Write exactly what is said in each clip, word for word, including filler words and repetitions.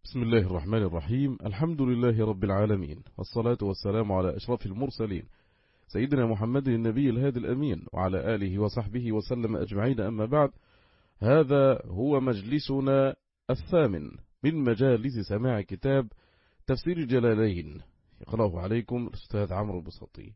بسم الله الرحمن الرحيم. الحمد لله رب العالمين، والصلاة والسلام على أشرف المرسلين سيدنا محمد النبي الهادي الأمين وعلى آله وصحبه وسلم أجمعين. أما بعد، هذا هو مجلسنا الثامن من مجالس سماع كتاب تفسير الجلالين، يقرأه عليكم الأستاذ عمرو البسطي.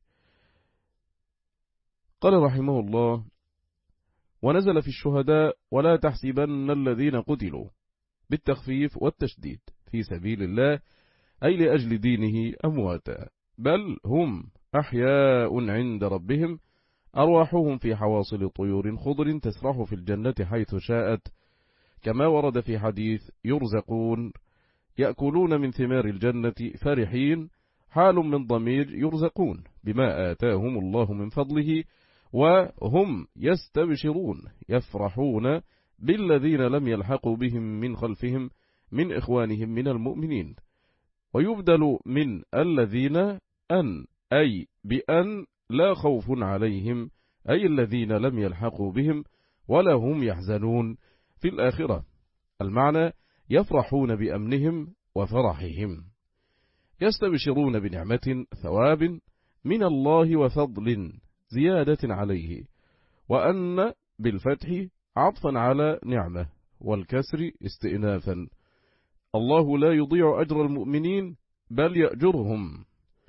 قال رحمه الله: ونزل في الشهداء ولا تحسبن الذين قتلوا بالتخفيف والتشديد في سبيل الله أي لأجل دينه أمواتا، بل هم أحياء عند ربهم أرواحهم في حواصل طيور خضر تسرح في الجنة حيث شاءت، كما ورد في حديث: يرزقون يأكلون من ثمار الجنة فرحين، حال من ضمير يرزقون بما آتاهم الله من فضله، وهم يستبشرون يفرحون بالذين لم يلحقوا بهم من خلفهم من إخوانهم من المؤمنين. ويبدل من الذين أن أي بأن لا خوف عليهم أي الذين لم يلحقوا بهم ولا هم يحزنون في الآخرة، المعنى يفرحون بأمنهم وفرحهم. يستبشرون بنعمة ثواب من الله وفضل زيادة عليه، وأن بالفتح عطفا على نعمة والكسر استئنافا. الله لا يضيع أجر المؤمنين بل يأجرهم.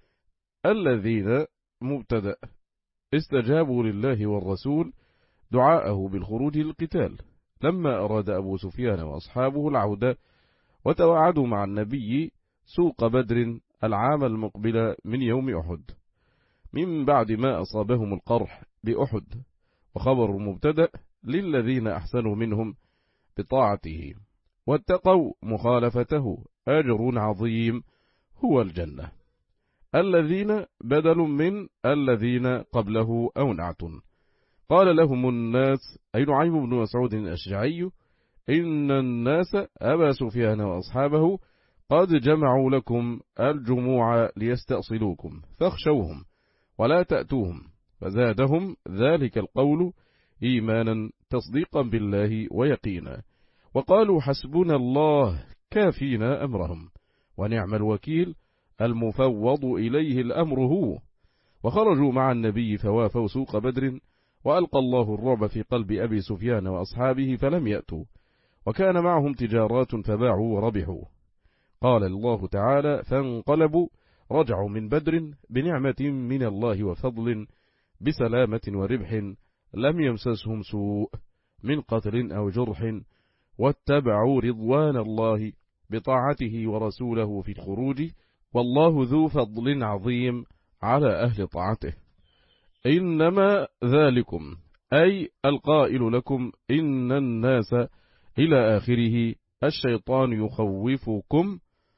الذين مبتدأ استجابوا لله والرسول دعاءه بالخروج للقتال لما أراد أبو سفيان وأصحابه العودة، وتوعدوا مع النبي سوق بدر العام المقبل من يوم أحد من بعد ما أصابهم القرح بأحد. وخبر مبتدأ للذين أحسنوا منهم بطاعته واتقوا مخالفته أجر عظيم هو الجنة. الذين بدل من الذين قبله أو نعت. قال لهم الناس أي نعيم بن مسعود الأشجعي: إن الناس أبا سفيان وأصحابه قد جمعوا لكم الجموع ليستأصلوكم فاخشوهم ولا تأتوهم. فزادهم ذلك القول إيمانا تصديقا بالله ويقينا، وقالوا حسبنا الله كافينا أمرهم ونعم الوكيل المفوض إليه الأمر هو. وخرجوا مع النبي فوافوا سوق بدر، وألقى الله الرعب في قلب أبي سفيان وأصحابه فلم يأتوا، وكان معهم تجارات فباعوا وربحوا. قال الله تعالى: فانقلبوا رجعوا من بدر بنعمة من الله وفضل بسلامة وربح لم يمسسهم سوء من قتل أو جرح، واتبعوا رضوان الله بطاعته ورسوله في الخروج، والله ذو فضل عظيم على أهل طاعته. إنما ذلكم أي القائل لكم إن الناس إلى آخره الشيطان يخوفكم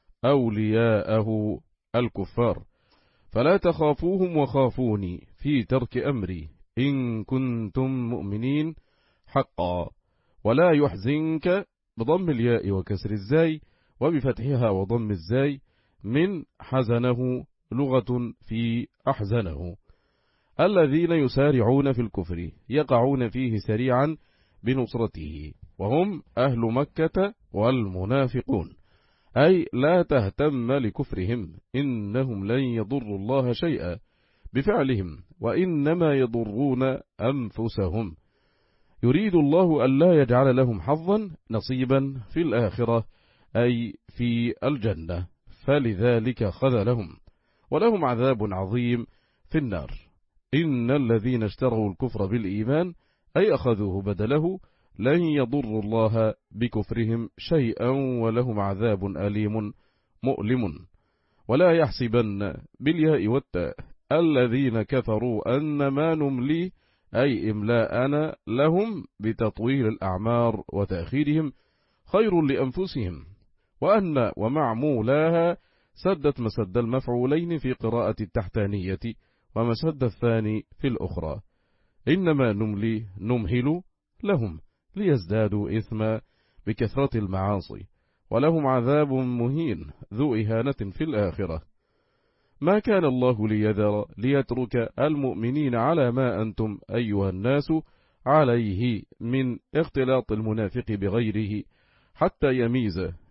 أولياءه الكفار، فلا تخافوهم وخافوني في ترك أمري إن كنتم مؤمنين حقا. ولا يحزنك بضم الياء وكسر الزاي وبفتحها وضم الزاي من حزنه لغة في أحزنه. الذين يسارعون في الكفر يقعون فيه سريعا بنصرته، وهم أهل مكة والمنافقون، أي لا تهتم لكفرهم إنهم لن يضروا الله شيئا بفعلهم وإنما يضرون أنفسهم. يريد الله ألا يجعل لهم حظا نصيبا في الآخرة أي في الجنة، فلذلك خذلهم ولهم عذاب عظيم في النار. إن الذين اشتروا الكفر بالإيمان أي أخذوه بدله لن يضروا الله بكفرهم شيئا ولهم عذاب أليم مؤلم. ولا يحسبن بالياء والتاء الذين كفروا أنما نملي أي إملاءنا لهم بتطويل الأعمار وتأخيرهم خير لأنفسهم، وأن ومعمولاها سدت مسد المفعولين في قراءة التحتانية ومسد الثاني في الأخرى. إنما نملي نمهل لهم ليزدادوا إثما بكثرة المعاصي، ولهم عذاب مهين ذو إهانة في الآخرة. ما كان الله ليذر ليترك المؤمنين على ما أنتم أيها الناس عليه من اختلاط المنافق بغيره حتى يميز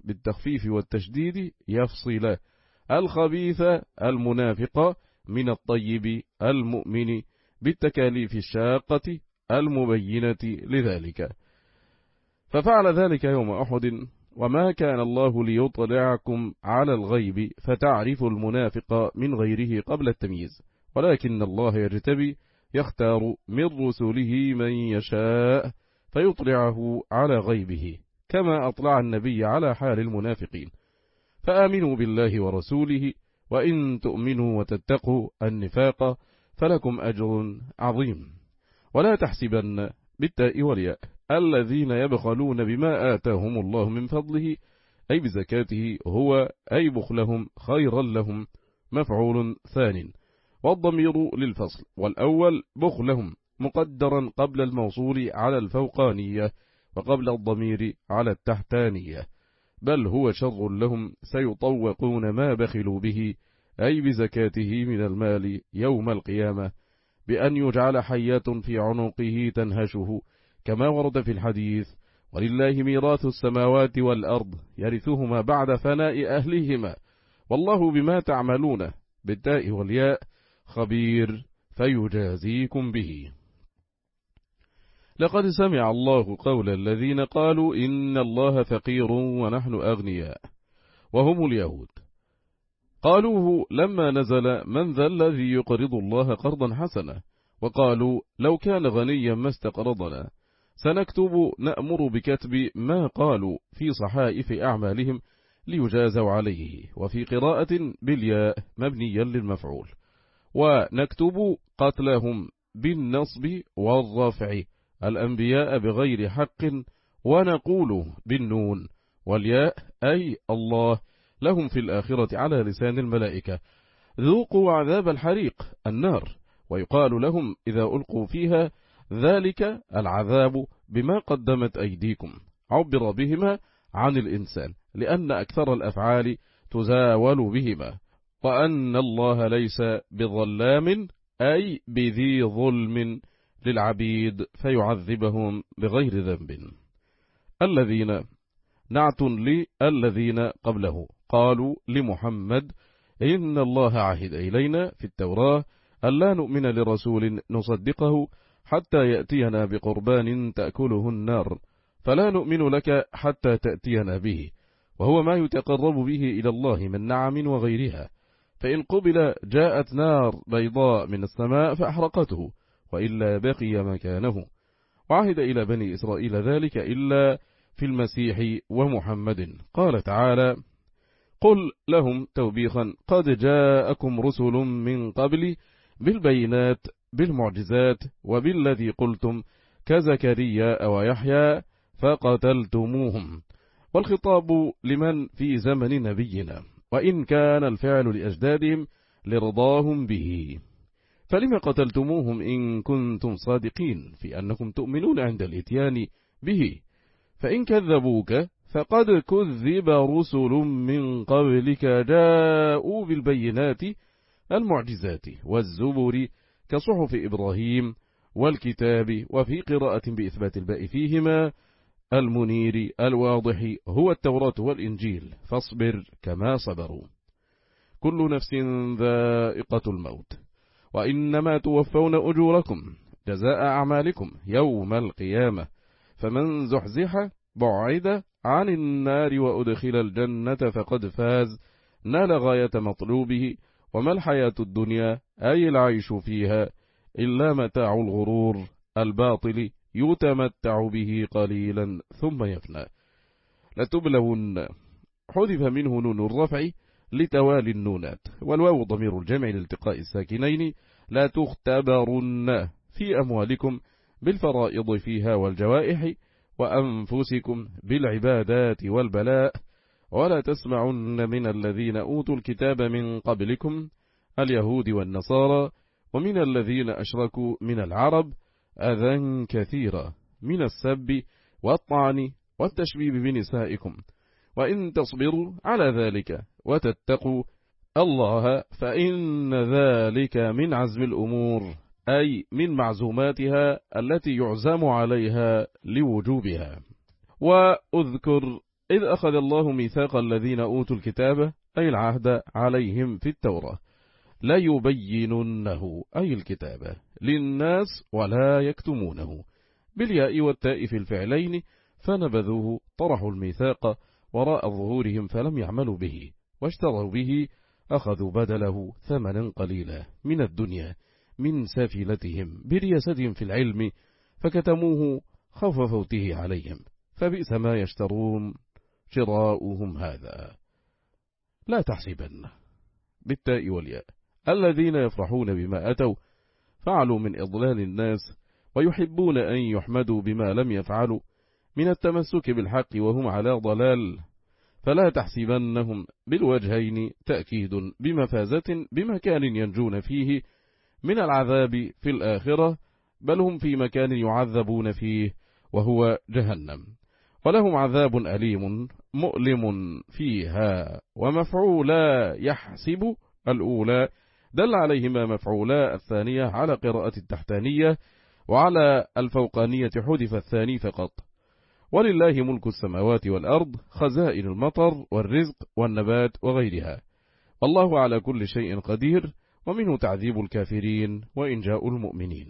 بالتخفيف والتشديد يفصل الخبيث المنافق من الطيب المؤمن بالتكاليف الشاقة المبينة لذلك. ففعل ذلك يوم أحد، وما كان الله ليطلعكم على الغيب فتعرف المنافق من غيره قبل التمييز، ولكن الله يجتبي يختار من رسله من يشاء فيطلعه على غيبه، كما أطلع النبي على حال المنافقين. فآمنوا بالله ورسوله، وإن تؤمنوا وتتقوا النفاق فلكم أجر عظيم. ولا تحسبن بالتاء والياء الذين يبخلون بما آتاهم الله من فضله، أي بزكاته هو أي بخلهم خيرا لهم، مفعول ثان، والضمير للفصل، والأول بخلهم مقدرا قبل الموصول على الفوقانية وقبل الضمير على التحتانية، بل هو شر لهم سيطوقون ما بخلوا به، أي بزكاته من المال يوم القيامة، بأن يجعل حيات في عنقه تنهشه، كما ورد في الحديث: ولله ميراث السماوات والأرض يرثهما بعد فناء أهلهما، والله بما تعملون بالتاء والياء خبير فيجازيكم به. لقد سمع الله قول الذين قالوا إن الله فقير ونحن أغنياء، وهم اليهود. قالوه لما نزل من ذا الذي يقرض الله قرضا حسنا، وقالوا لو كان غنيا ما استقرضنا. سنكتب نأمر بكتب ما قالوا في صحائف أعمالهم ليجازوا عليه، وفي قراءة بالياء مبنيا للمفعول، ونكتب قتلهم بالنصب والرفع الأنبياء بغير حق، ونقول بالنون والياء أي الله لهم في الآخرة على لسان الملائكة: ذوقوا عذاب الحريق النار، ويقال لهم إذا ألقوا فيها: ذلك العذاب بما قدمت أيديكم. عبر بهما عن الإنسان لأن أكثر الأفعال تزاول بهما، وأن الله ليس بظلام أي بذي ظلم للعبيد فيعذبهم بغير ذنب. الذين نعت للذين قبله قالوا لمحمد: إن الله عهد إلينا في التوراة ألا نؤمن لرسول نصدقه حتى يأتينا بقربان تأكله النار، فلا نؤمن لك حتى تأتينا به، وهو ما يتقرب به إلى الله من نعم وغيرها، فإن قبل جاءت نار بيضاء من السماء فأحرقته، وإلا بقي مكانه. وعهد إلى بني إسرائيل ذلك إلا في المسيح ومحمد. قال تعالى: قل لهم توبيخا: قد جاءكم رسل من قبل بالبينات بالمعجزات وبالذي قلتم كزكريا ويحيى فقتلتموهم. والخطاب لمن في زمن نبينا، وإن كان الفعل لأجدادهم لرضاهم به. فلما قتلتموهم إن كنتم صادقين في أنكم تؤمنون عند الإتيان به؟ فإن كذبوك فقد كذب رسل من قبلك جاءوا بالبينات المعجزات والزبر كصحف إبراهيم والكتاب، وفي قراءة بإثبات الباء فيهما المنير الواضح هو التوراة والإنجيل، فاصبر كما صبروا. كل نفس ذائقة الموت، وإنما توفون أجوركم جزاء أعمالكم يوم القيامة، فمن زحزح بعيد عن النار وأدخل الجنة فقد فاز، نال غاية مطلوبه، وما الحياة الدنيا أي العيش فيها إلا متاع الغرور الباطل يتمتع به قليلا ثم يفنى. لتبلون حذف منه نون الرفع لتوالي النونات، والواو ضمير الجمع لالتقاء الساكنين. لا تختبرن في أموالكم بالفرائض فيها والجوائح، وأنفسكم بالعبادات والبلاء، ولا تسمعن من الذين أوتوا الكتاب من قبلكم اليهود والنصارى ومن الذين أشركوا من العرب أذى كثيرا من السب والطعن والتشبيب بنسائكم، وإن تصبروا على ذلك وتتقوا الله فإن ذلك من عزم الأمور، أي من معزوماتها التي يعزم عليها لوجوبها. وأذكر إذ أخذ الله ميثاق الذين أوتوا الكتاب أي العهد عليهم في التوراة لا يبيننه أي الكتاب للناس ولا يكتمونه بالياء والتاء في الفعلين، فنبذوه طرحوا الميثاق وراء ظهورهم فلم يعملوا به، واشتروا به أخذوا بدله ثمنا قليلا من الدنيا من سافلتهم برياستهم في العلم، فكتموه خوف فوته عليهم، فبئس ما يشترون شراؤهم هذا. لا تحسبن بالتاء والياء الذين يفرحون بما أتوا فعلوا من إضلال الناس ويحبون أن يحمدوا بما لم يفعلوا من التمسك بالحق وهم على ضلال، فلا تحسبنهم بالوجهين تأكيد بمفازة بمكان ينجون فيه من العذاب في الآخرة، بل هم في مكان يعذبون فيه وهو جهنم، ولهم عذاب أليم مؤلم فيها. ومفعولا يحسب الأولى دل عليهما مفعولا الثانية على قراءة التحتانية، وعلى الفوقانية حذف الثاني فقط. ولله ملك السماوات والأرض خزائن المطر والرزق والنبات وغيرها، والله على كل شيء قدير، ومنه تعذيب الكافرين وإنجاء المؤمنين.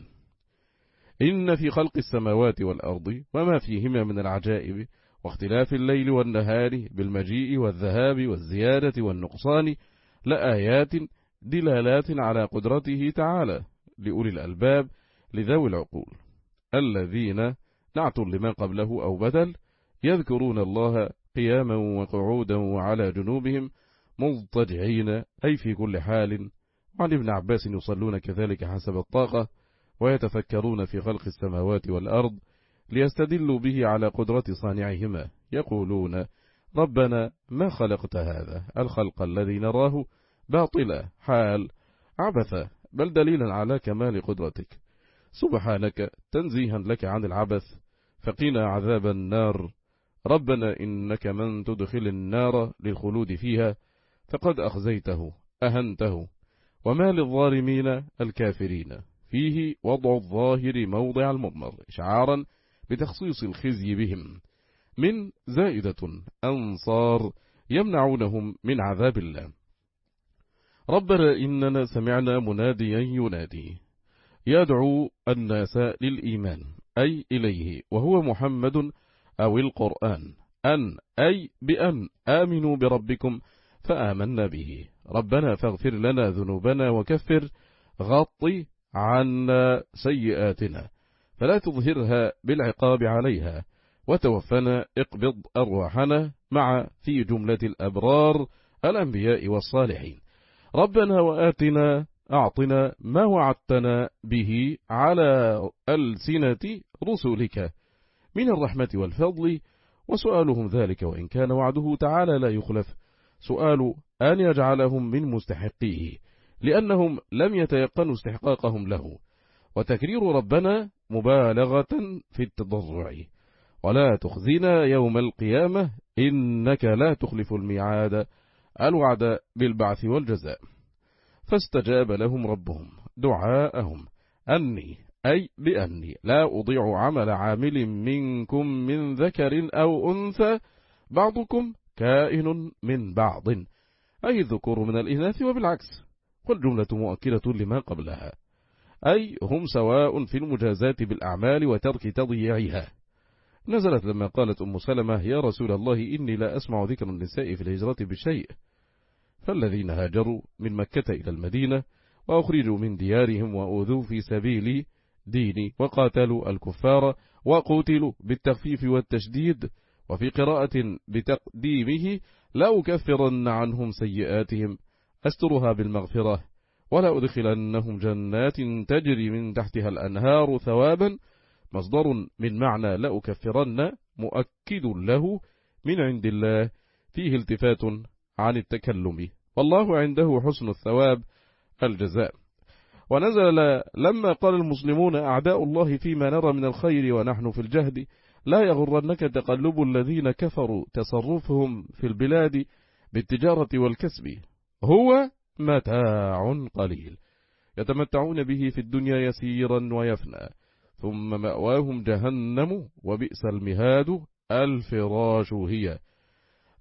إن في خلق السماوات والأرض وما فيهما من العجائب واختلاف الليل والنهار بالمجيء والذهاب والزيادة والنقصان لآيات دلالات على قدرته تعالى لأولي الألباب لذوي العقول الذين نعت لما قبله أو بدل يذكرون الله قياما وقعودا وعلى جنوبهم مضطجعين أي في كل حال. وعن ابن عباس يصلون كذلك حسب الطاقة ويتفكرون في خلق السماوات والأرض ليستدلوا به على قدرة صانعهما، يقولون ربنا ما خلقت هذا الخلق الذي نراه باطلا حال عبثا، بل دليلا على كمال قدرتك، سبحانك تنزيها لك عن العبث، فقنا عذاب النار. ربنا إنك من تدخل النار للخلود فيها فقد أخزيته أهنته، وما للظالمين الكافرين. فيه وضع الظاهر موضع المضمر إشعارا بتخصيص الخزي بهم، من زائدة أنصار يمنعونهم من عذاب الله. ربنا إننا سمعنا مناديا ينادي يدعو الناس للإيمان أي إليه، وهو محمد أو القرآن، أن أي بأن آمنوا بربكم فآمنا به. ربنا فاغفر لنا ذنوبنا وكفر غطي عنا سيئاتنا فلا تظهرها بالعقاب عليها، وتوفنا اقبض أرواحنا مع في جملة الأبرار الأنبياء والصالحين. ربنا وآتنا أعطنا ما وعدتنا به على ألسنة رسلك من الرحمة والفضل، وسؤالهم ذلك وإن كان وعده تعالى لا يخلف، سؤال أن يجعلهم من مستحقيه لأنهم لم يتيقنوا استحقاقهم له، وتكرير ربنا مبالغة في التضرع. ولا تخزنا يوم القيامة إنك لا تخلف الميعاد الوعد بالبعث والجزاء. فاستجاب لهم ربهم دعاءهم أني أي بأني لا أضيع عمل عامل منكم من ذكر أو أنثى بعضكم كائن من بعض، أي الذكور من الإناث وبالعكس، والجملة مؤكدة لما قبلها، أي هم سواء في المجازات بالأعمال وترك تضييعها. نزلت لما قالت أم سلمة يا رسول الله إني لا أسمع ذكر النساء في الهجرة بشيء، فالذين هاجروا من مكة إلى المدينة وأخرجوا من ديارهم وأوذوا في سبيل ديني وقاتلوا الكفار وقتلوا بالتخفيف والتشديد، وفي قراءة بتقديمه لا أكفرن عنهم سيئاتهم أسترها بالمغفرة ولا أدخلنهم جنات تجري من تحتها الأنهار ثوابا، مصدر من معنى لا أكفرن مؤكد له من عند الله فيه التفات عن التكلم، والله عنده حسن الثواب الجزاء. ونزل لما قال المسلمون أعداء الله فيما نرى من الخير ونحن في الجهد لا يغرنك تقلب الذين كفروا تصرفهم في البلاد بالتجارة والكسب، هو متاع قليل يتمتعون به في الدنيا يسيرا ويفنى، ثم مأواهم جهنم وبئس المهاد الفراش هي،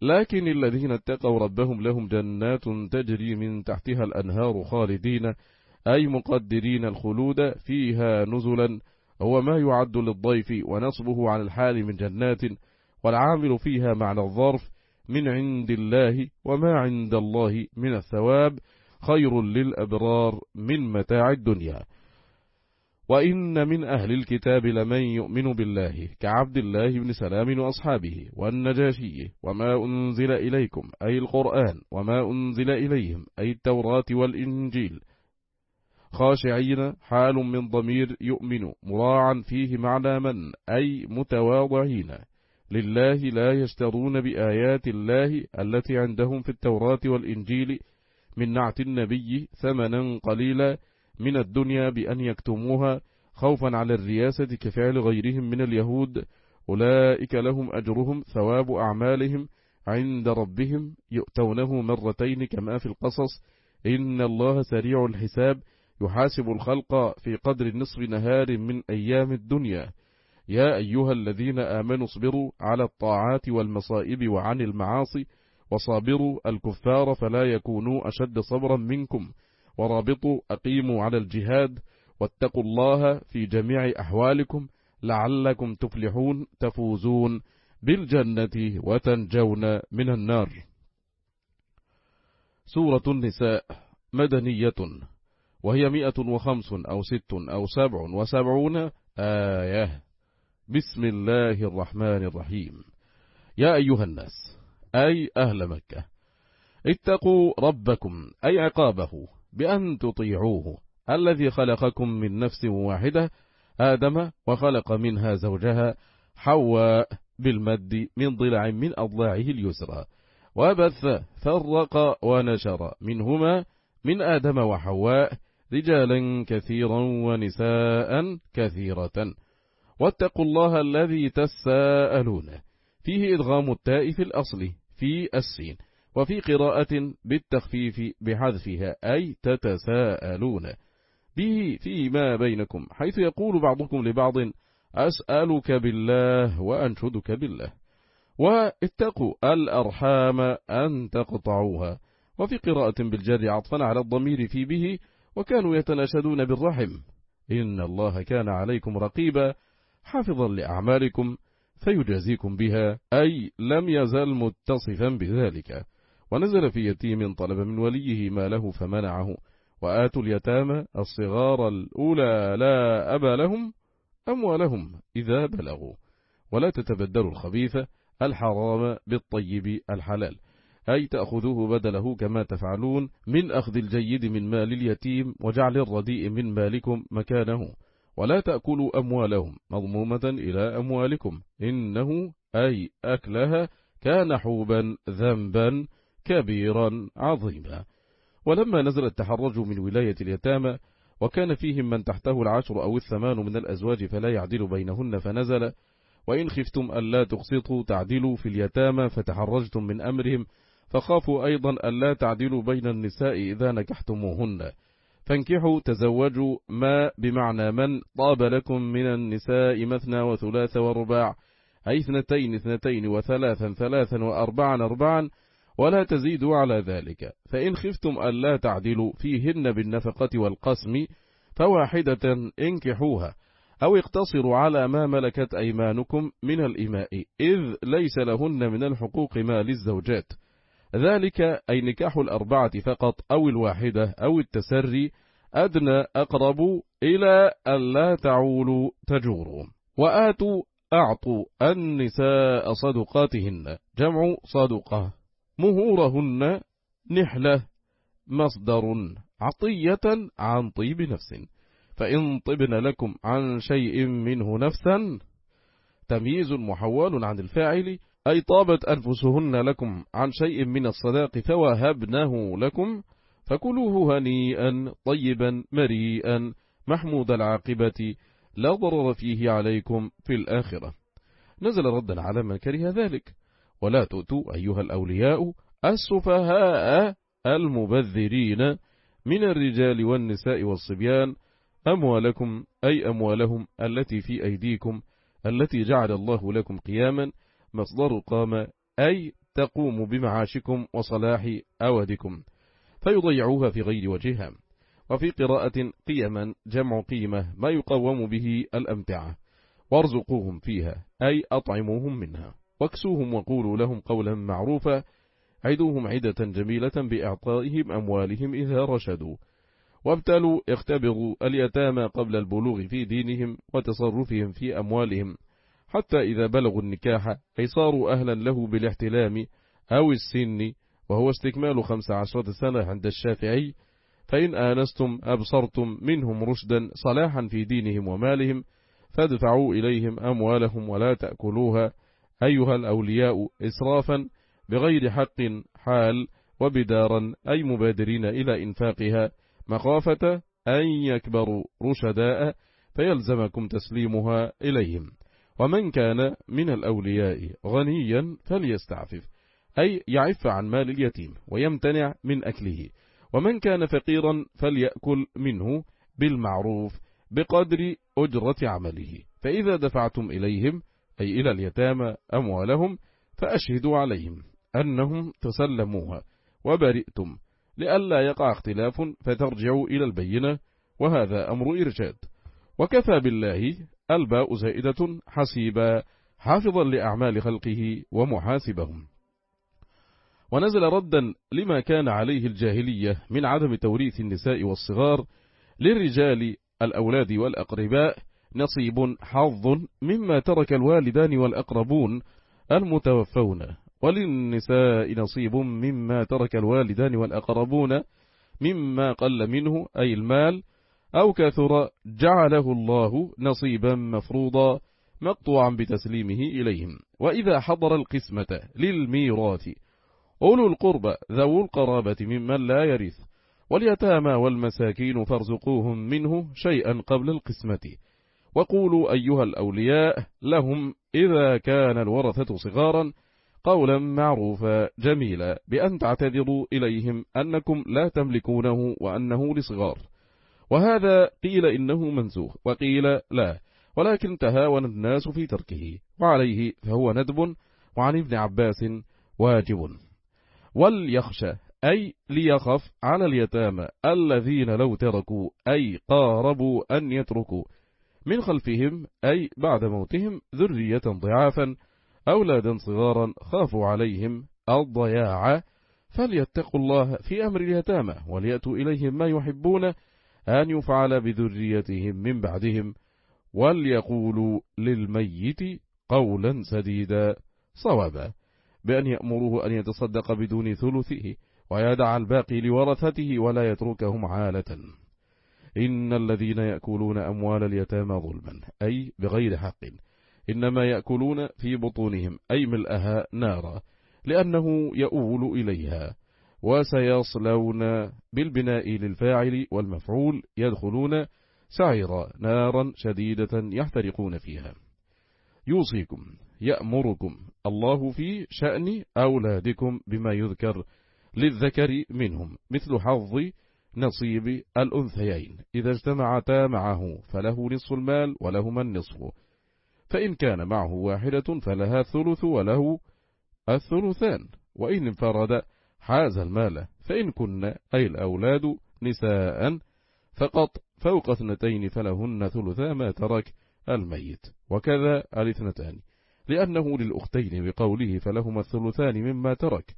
لكن الذين اتقوا ربهم لهم جنات تجري من تحتها الأنهار خالدين أي مقدرين الخلود فيها نزلا، هو ما يعد للضيف ونصبه عن الحال من جنات، والعامل فيها معنى الظرف من عند الله، وما عند الله من الثواب خير للأبرار من متاع الدنيا. وإن من أهل الكتاب لمن يؤمن بالله كعبد الله بن سلام وأصحابه والنجاشي وما أنزل إليكم أي القرآن وما أنزل إليهم أي التوراة والإنجيل، خاشعين حال من ضمير يؤمن مراعا فيه معنى من أي متواضعين لله لا يشترون بآيات الله التي عندهم في التوراة والإنجيل من نعت النبي ثمنا قليلا من الدنيا بأن يكتموها خوفا على الرياسة كفعل غيرهم من اليهود، أولئك لهم أجرهم ثواب أعمالهم عند ربهم يؤتونه مرتين كما في القصص، إن الله سريع الحساب يحاسب الخلق في قدر نصف نهار من أيام الدنيا. يا أيها الذين آمنوا اصبروا على الطاعات والمصائب وعن المعاصي وصابروا الكفار فلا يكونوا أشد صبرا منكم، ورابطوا أقيموا على الجهاد واتقوا الله في جميع أحوالكم لعلكم تفلحون تفوزون بالجنة وتنجون من النار. سورة النساء مدنية، وهي مئة وخمس أو ست أو سبع وسبعون آية. بسم الله الرحمن الرحيم. يا أيها الناس أي أهل مكة اتقوا ربكم أي عقابه بأن تطيعوه الذي خلقكم من نفس واحدة آدم وخلق منها زوجها حواء بالمد من ضلع من أضلاعه اليسرى، وبث فرق ونشر منهما من آدم وحواء رجالا كثيرا ونساء كثيرة، واتقوا الله الذي تساءلون فيه إدغام التاء في الأصل في السين، وفي قراءة بالتخفيف بحذفها أي تتساءلون به فيما بينكم، حيث يقول بعضكم لبعض أسألك بالله وأنشدك بالله. واتقوا الأرحام أن تقطعوها، وفي قراءة بالجر عطفا على الضمير في به، وكانوا يتناشدون بالرحم، إن الله كان عليكم رقيبا حافظا لأعمالكم فيجازيكم بها، أي لم يزل متصفا بذلك. ونزل في يتيم طلب من وليه ما له فمنعه، وآتوا اليتامى الصغار الأولى لا أبا لهم أموالهم إذا بلغوا، ولا تتبدلوا الخبيث الحرام بالطيب الحلال، أي تأخذوه بدله كما تفعلون من أخذ الجيد من مال اليتيم وجعل الرديء من مالكم مكانه، ولا تأكلوا أموالهم مضمومة إلى أموالكم إنه أي أكلها كان حوبا ذنبا كبيرا عظيما. ولما نزل التحرج من ولاية اليتامى وكان فيهم من تحته العشر أو الثمان من الأزواج فلا يعدل بينهن، فنزل وإن خفتم ألا تقسطوا تعدلوا في اليتامى فتحرجتم من أمرهم فخافوا أيضا ألا تعدلوا بين النساء إذا نكحتموهن، فانكحوا تزوجوا ما بمعنى من طاب لكم من النساء مثنى وثلاث ورباع، أي اثنتين اثنتين وثلاثا ثلاثا وأربعا أربعا، ولا تزيدوا على ذلك. فإن خفتم ألا تعدلوا فيهن بالنفقة والقسم فواحدة انكحوها، أو اقتصروا على ما ملكت أيمانكم من الإماء إذ ليس لهن من الحقوق ما للزوجات، ذلك أي نكاح الأربعة فقط أو الواحدة أو التسري أدنى أقرب إلى ألا تعولوا تجوروا. وآتوا أعطوا النساء صدقاتهن جمع صدقة، مهورهن نحلة مصدر عطية عن طيب نفس، فإن طبن لكم عن شيء منه نفسا تمييز محول عن الفاعل، أي طابت أنفسهن لكم عن شيء من الصداق فوهبنه لكم فكلوه هنيئا طيبا مريئا محمود العاقبة لا ضرر فيه عليكم في الآخرة. نزل ردا على من كره ذلك. ولا تؤتوا أيها الأولياء السفهاء المبذرين من الرجال والنساء والصبيان أموالكم أي أموالهم التي في أيديكم التي جعل الله لكم قياما، مصدر قام أي تقوم بمعاشكم وصلاح أودكم، فيضيعوها في غير وجهها. وفي قراءة قيما جمع قيمة ما يقوم به الأمتعة، وارزقوهم فيها أي أطعموهم منها، واكسوهم وقولوا لهم قولا معروفا، عدوهم عدة جميلة بإعطائهم أموالهم إذا رشدوا. وابتلوا اختبروا اليتامى قبل البلوغ في دينهم وتصرفهم في أموالهم، حتى إذا بلغوا النكاح أي صاروا أهلا له بالاحتلام أو السن، وهو استكمال خمس عشرة سنة عند الشافعي. فإن آنستم أبصرتم منهم رشدا صلاحا في دينهم ومالهم فادفعوا إليهم أموالهم ولا تأكلوها أيها الأولياء إسرافا بغير حق حال وبدارا أي مبادرين إلى إنفاقها مخافة أن يكبروا رشداء فيلزمكم تسليمها إليهم. ومن كان من الأولياء غنيا فليستعفف أي يعف عن مال اليتيم ويمتنع من أكله، ومن كان فقيرا فليأكل منه بالمعروف بقدر أجرة عمله. فإذا دفعتم إليهم أي إلى اليتامى أموالهم فأشهدوا عليهم أنهم تسلموها وبرئتم، لئلا يقع اختلاف فترجعوا إلى البينة، وهذا أمر إرشاد. وكفى بالله الباء زائدة حسيبا حافظا لأعمال خلقه ومحاسبهم. ونزل ردا لما كان عليه الجاهلية من عدم توريث النساء والصغار، للرجال الأولاد والأقرباء نصيب حظ مما ترك الوالدان والأقربون المتوفون، وللنساء نصيب مما ترك الوالدان والأقربون مما قل منه أي المال أو كثر جعله الله نصيبا مفروضا مقطوعا بتسليمه إليهم. وإذا حضر القسمة للميراث أولو القربى ذو القرابة ممن لا يرث واليتامى والمساكين فارزقوهم منه شيئا قبل القسمة، وقولوا أيها الأولياء لهم إذا كان الورثة صغارا قولا معروفا جميلا بأن تعتذروا إليهم أنكم لا تملكونه وأنه لصغار. وهذا قيل إنه منسوخ وقيل لا، ولكن تهاون الناس في تركه، وعليه فهو ندب، وعن ابن عباس واجب. وليخشى أي ليخف على اليتامى الذين لو تركوا أي قاربوا أن يتركوا من خلفهم أي بعد موتهم ذرية ضعافا أولادا صغارا خافوا عليهم الضياع، فليتقوا الله في أمر اليتامى وليأتوا إليهم ما يحبون أن يفعل بذريتهم من بعدهم، وليقولوا للميت قولا سديدا صوابا، بأن يأمروه أن يتصدق بدون ثلثه ويدع الباقي لورثته ولا يتركهم عالة. إن الذين يأكلون أموال اليتامى ظلما أي بغير حق إنما يأكلون في بطونهم أي ملأها نارا لأنه يؤول إليها، وسيصلون بالبناء للفاعل والمفعول يدخلون سعيرا نارا شديدة يحترقون فيها. يوصيكم يأمركم الله في شأن أولادكم بما يذكر للذكر منهم مثل حظ نصيب الأنثيين إذا اجتمعتا معه فله نصف المال ولهما النصف، فإن كان معه واحدة فلها الثلث وله الثلثان، وإن انفرد حاز المال، فإن كن أي الأولاد نساء فقط فوق اثنتين فلهن ثلثا ما ترك الميت، وكذا الاثنتان لأنه للأختين بقوله فلهما الثلثان مما ترك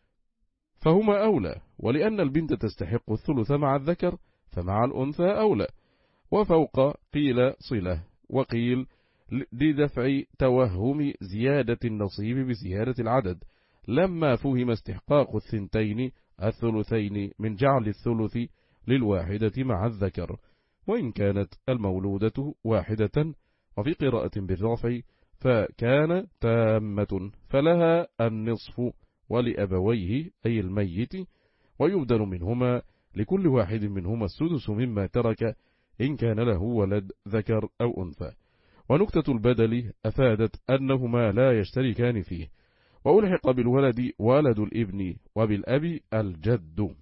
فهما أولى، ولأن البنت تستحق الثلث مع الذكر فمع الأنثى أولى. وفوق قيل صلة وقيل لدفع توهم زيادة النصيب بزيادة العدد لما فهم استحقاق الثنتين الثلثين من جعل الثلث للواحدة مع الذكر، وإن كانت المولودة واحدة. وفي قراءة بالرفع فكان تامة فلها النصف ولأبويه أي الميت، ويبدل منهما لكل واحد منهما السدس مما ترك إن كان له ولد ذكر أو أنثى. ونكتة البدل أفادت أنهما لا يشتركان فيه، وألحق بالولد ولد الابن وبالأب الجد.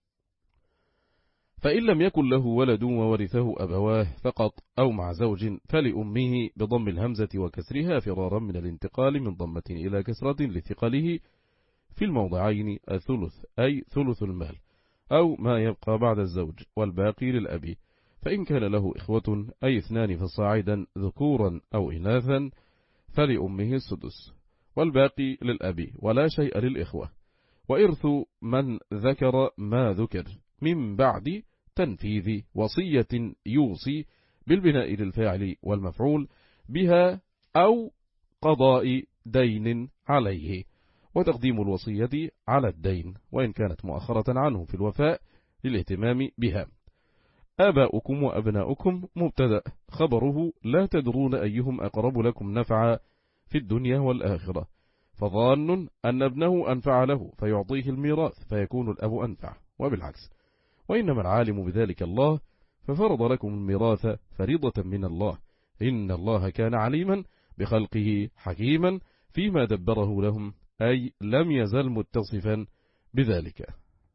فإن لم يكن له ولد وورثه أبواه فقط أو مع زوج فلأمه بضم الهمزة وكسرها فرارا من الانتقال من ضمة إلى كسرة لثقله في الموضعين الثلث أي ثلث المال أو ما يبقى بعد الزوج، والباقي للأب. فإن كان له إخوة أي اثنان فصاعدا ذكورا أو إناثا فلأمه السدس، والباقي للأب ولا شيء للإخوة. وإرث من ذكر ما ذكر من بعد تنفيذ وصية يوصي بالبناء للفاعل والمفعول بها أو قضاء دين عليه، وتقديم الوصية على الدين وإن كانت مؤخرة عنه في الوفاء للاهتمام بها. آباؤكم وأبناؤكم مبتدأ، خبره لا تدرون أيهم أقرب لكم نفعا في الدنيا والآخرة، فظان أن ابنه أنفع له فيعطيه الميراث فيكون الأب أنفع، وبالعكس. وإنما العالم بذلك الله، ففرض لكم الميراث فريضة من الله، إن الله كان عليما بخلقه حكيما فيما دبره لهم، أي لم يزل متصفا بذلك.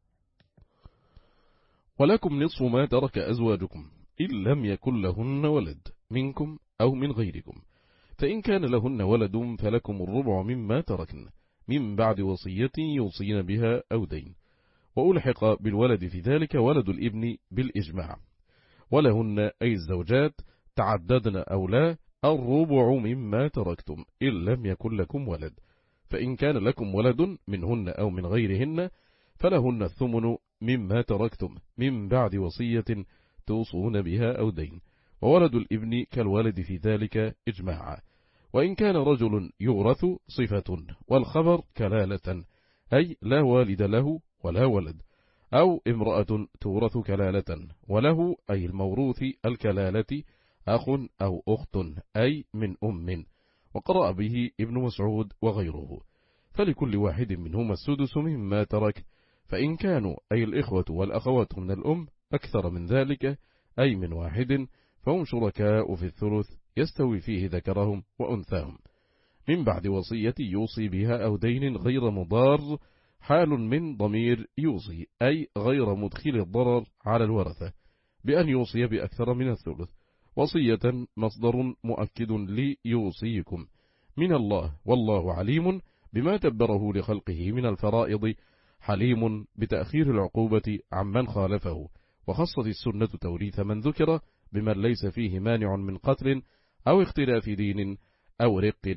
ولكم نصف ما ترك أزواجكم إن لم يكن لهن ولد منكم أو من غيركم، فإن كان لهن ولد فلكم الربع مما تركن من بعد وصية يوصين بها أو دين. وألحق بالولد في ذلك ولد الابن بالإجماع. ولهن أي الزوجات تعددن أو لا الربع مما تركتم إن لم يكن لكم ولد، فإن كان لكم ولد منهن أو من غيرهن فلهن الثمن مما تركتم من بعد وصية توصون بها أو دين. وولد الابن كالولد في ذلك إجماعا. وإن كان رجل يورث صفة والخبر كلالة، أي لا والد له ولا ولد، أو امرأة تورث كلالة وله أي الموروث الكلالة أخ أو أخت أي من أم، وقرأ به ابن مسعود وغيره. فلكل واحد منهما السدس مما ترك، فإن كانوا أي الإخوة والأخوات من الأم أكثر من ذلك أي من واحد فهم شركاء في الثلث يستوي فيه ذكرهم وأنثاهم، من بعد وصية يوصي بها أو دين غير مضار، حال من ضمير يوصي أي غير مدخل الضرر على الورثة بأن يوصي بأكثر من الثلث. وصية مصدر مؤكد ليوصيكم من الله، والله عليم بما تبره لخلقه من الفرائض، حليم بتأخير العقوبة عمن خالفه. وخصت السنة توريث من ذكر بمن ليس فيه مانع من قتل أو اختلاف دين أو رق.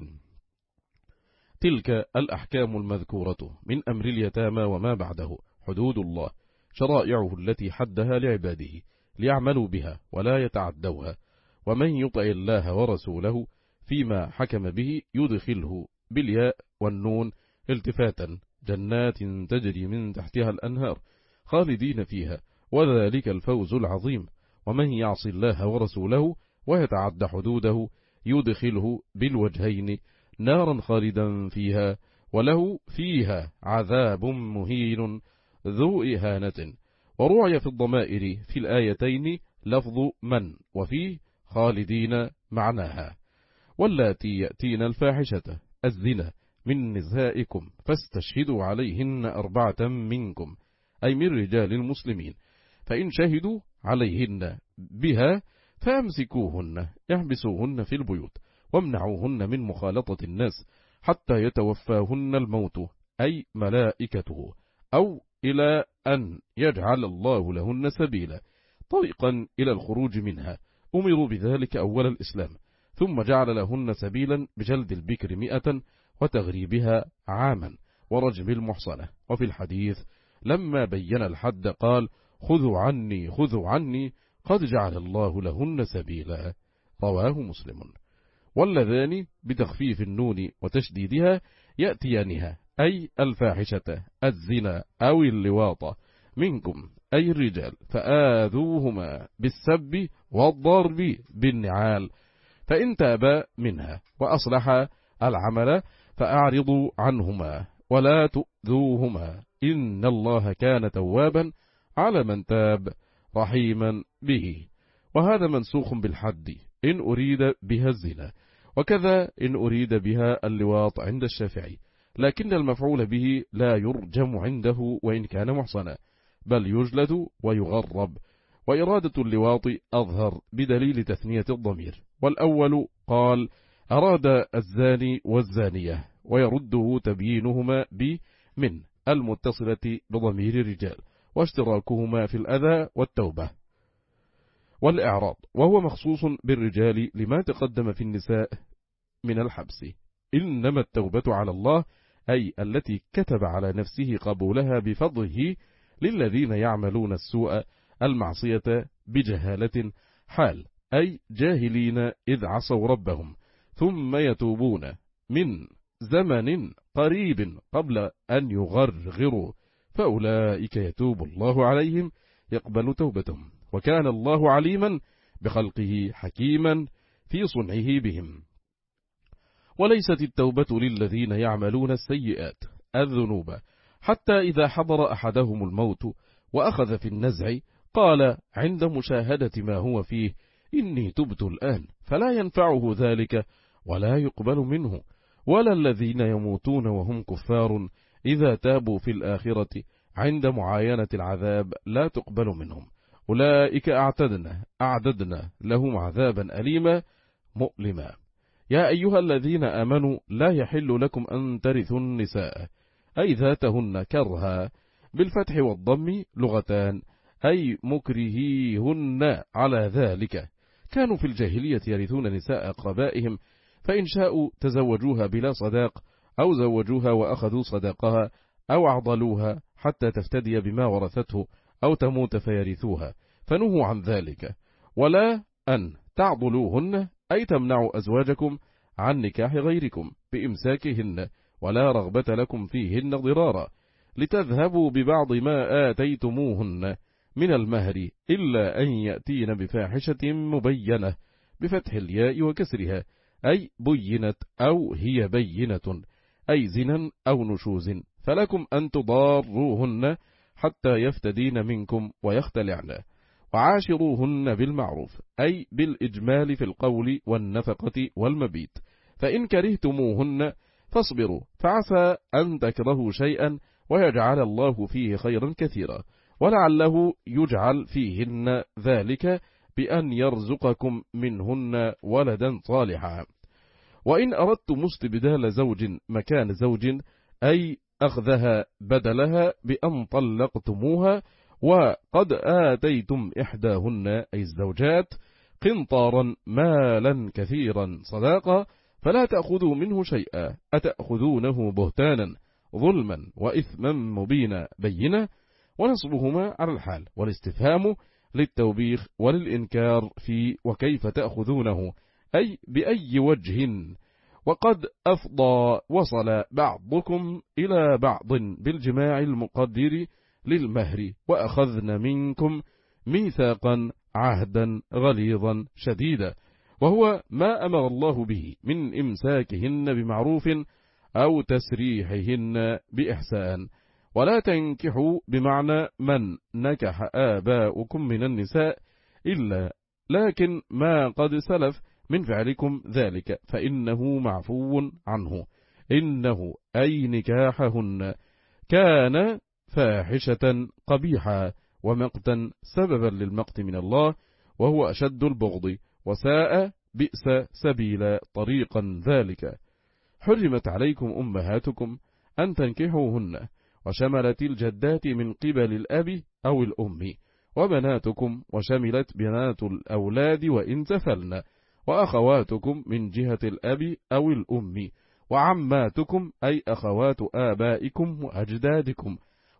تلك الأحكام المذكورة من أمر اليتامى وما بعده حدود الله، شرائعه التي حدها لعباده ليعملوا بها ولا يتعدوها. ومن يطع الله ورسوله فيما حكم به يدخله بالياء والنون التفاتا جنات تجري من تحتها الأنهار خالدين فيها وذلك الفوز العظيم. ومن يعص الله ورسوله ويتعد حدوده يدخله بالوجهين نارا خالدا فيها وله فيها عذاب مهين ذو إهانة. ورعي في الضمائر في الآيتين لفظ من وفيه خالدين معناها. واللاتي يأتين الفاحشة الزنا من نسائكم فاستشهدوا عليهن أربعة منكم أي من رجال المسلمين، فإن شهدوا عليهن بها فامسكوهن يحبسوهن في البيوت وامنعوهن من مخالطة الناس حتى يتوفاهن الموت أي ملائكته، أو إلى أن يجعل الله لهن سبيلا طريقا إلى الخروج منها. أمروا بذلك أول الإسلام، ثم جعل لهن سبيلا بجلد البكر مئة وتغريبها عاما ورجم المحصنة. وفي الحديث لما بين الحد قال خذوا عني خذوا عني قد جعل الله لهن سبيلا، رواه مسلم. واللذان بتخفيف النون وتشديدها يأتيانها أي الفاحشة الزنا أو اللواط منكم أي الرجال فآذوهما بالسب والضرب بالنعال، فإن تابا منها وأصلح العمل فأعرضوا عنهما ولا تؤذوهما إن الله كان توابا على من تاب رحيما به. وهذا منسوخ بالحد إن أريد بها الزنا، وكذا إن أريد بها اللواط عند الشافعي، لكن المفعول به لا يرجم عنده وإن كان محصنا، بل يجلد ويغرب. وإرادة اللواط أظهر بدليل تثنية الضمير، والأول قال أراد الزاني والزانية، ويرده تبيينهما من المتصلة بضمير الرجال، واشتراكهما في الأذى والتوبة والإعراض، وهو مخصوص بالرجال لما تقدم في النساء من الحبس. إنما التوبة على الله، أي التي كتب على نفسه قبولها بفضله للذين يعملون السوء المعصية بجهالة حال، أي جاهلين إذ عصوا ربهم ثم يتوبون من زمن قريب قبل أن يغرغروا، فأولئك يتوب الله عليهم يقبل توبتهم، وكان الله عليما بخلقه حكيما في صنعه بهم. وليست التوبة للذين يعملون السيئات الذنوب حتى إذا حضر أحدهم الموت وأخذ في النزع قال عند مشاهدة ما هو فيه إني تبت الآن، فلا ينفعه ذلك ولا يقبل منه. ولا الذين يموتون وهم كفار إذا تابوا في الآخرة عند معاينة العذاب لا تقبل منهم، أولئك أعتدنا أعددنا لهم عذابا أليما مؤلما. يا أيها الذين آمنوا لا يحل لكم أن ترثوا النساء أي ذاتهن كرها بالفتح والضم لغتان، أي مكرهيهن على ذلك. كانوا في الجاهلية يرثون نساء قبائهم، فإن شاءوا تزوجوها بلا صداق، أو زوجوها وأخذوا صداقها، أو عضلوها حتى تفتدي بما ورثته، أو تموت فيرثوها، فنهوا عن ذلك. ولا أن تعضلوهن أي تمنعوا أزواجكم عن نكاح غيركم بإمساكهن، ولا رغبة لكم فيهن ضرارا، لتذهبوا ببعض ما آتيتموهن من المهر، إلا أن يأتين بفاحشة مبينة بفتح الياء وكسرها، أي بينت أو هي بينة، أي زنا أو نشوز، فلكم أن تضاروهن حتى يفتدين منكم ويختلعن. وعاشروهن بالمعروف، أي بالإجمال في القول والنفقة والمبيت، فإن كرهتموهن فاصبروا، فعسى أن تكرهوا شيئا ويجعل الله فيه خيرا كثيرا، ولعله يجعل فيهن ذلك بأن يرزقكم منهن ولدا صالحا. وإن أردتم استبدال زوج مكان زوج، أي أخذها بدلها بأن طلقتموها وقد آتيتم إحداهن أي الزوجات قنطارا مالا كثيرا صداقا، فلا تأخذوا منه شيئا، أتأخذونه بهتانا ظلما وإثما مبينا بينا. ونصبهما على الحال، والاستفهام للتوبيخ وللإنكار في وكيف تأخذونه، أي بأي وجه. وقد أفضى وصل بعضكم إلى بعض بالجماع المقدر للمهر، وأخذن منكم ميثاقا عهدا غليظا شديدا، وهو ما أمر الله به من إمساكهن بمعروف أو تسريحهن بإحسان. ولا تنكحوا بمعنى من نكح آباؤكم من النساء إلا لكن ما قد سلف من فعلكم ذلك فإنه معفو عنه، إنه أي نكاحهن كان فاحشة قبيحة ومقتا سببا للمقت من الله، وهو أشد البغض، وساء بئس سبيل طريقا ذلك. حرمت عليكم أمهاتكم أن تنكحوهن، وشملت الجدات من قبل الأب أو الأم، وبناتكم وشملت بنات الأولاد وإن تفلن، وأخواتكم من جهة الأب أو الأم، وعماتكم أي أخوات آبائكم وأجدادكم،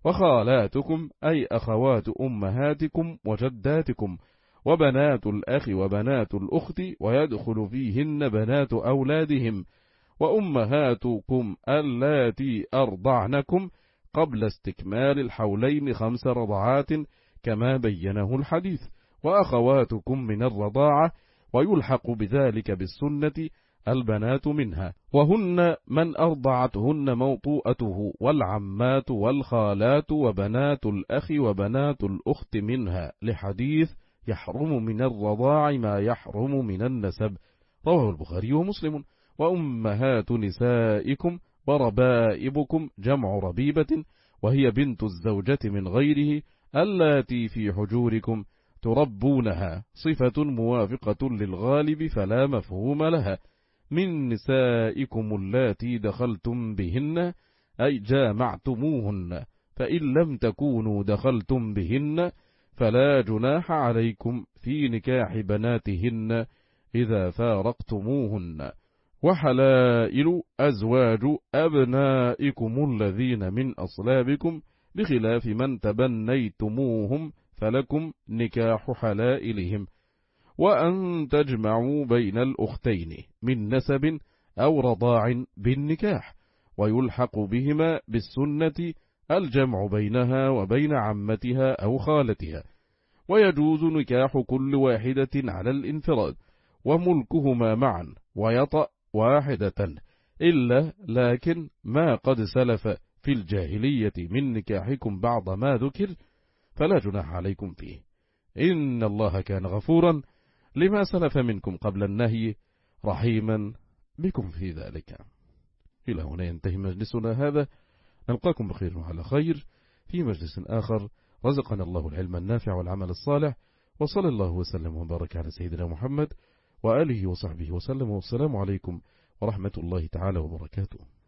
وخالاتكم أي أخوات أمهاتكم وجداتكم، وبنات الأخ وبنات الأخت، ويدخل فيهن بنات أولادهم، وأمهاتكم اللاتي أرضعنكم قبل استكمال الحولين خمس رضعات كما بينه الحديث، وأخواتكم من الرضاعة، ويلحق بذلك بالسنة البنات منها، وهن من أرضعتهن موطوءته، والعمات والخالات وبنات الأخ وبنات الأخت منها، لحديث يحرم من الرضاع ما يحرم من النسب، رواه البخاري ومسلم. وأمهات نسائكم وربائبكم جمع ربيبة، وهي بنت الزوجة من غيره اللاتي في حجوركم تربونها، صفة موافقة للغالب فلا مفهوم لها، من نسائكم اللاتي دخلتم بهن، أي جامعتموهن، فإن لم تكونوا دخلتم بهن فلا جناح عليكم في نكاح بناتهن إذا فارقتموهن. وحلائل أزواج أبنائكم الذين من أصلابكم بخلاف من تبنيتموهم فلكم نكاح حلائلهم. وأن تجمعوا بين الأختين من نسب أو رضاع بالنكاح، ويلحق بهما بالسنة الجمع بينها وبين عمتها أو خالتها، ويجوز نكاح كل واحدة على الانفراد وملكهما معا ويطأ واحدة، إلا لكن ما قد سلف في الجاهلية من نكاحكم بعض ما ذكر فلا جناح عليكم فيه، إن الله كان غفورا لما سلف منكم قبل النهي رحيما بكم في ذلك. إلى هنا ينتهي مجلسنا هذا، نلقاكم بخير وعلى خير في مجلس آخر، رزقنا الله العلم النافع والعمل الصالح، وصلى الله وسلم وبارك على سيدنا محمد وآله وصحبه وسلم، والسلام عليكم ورحمة الله تعالى وبركاته.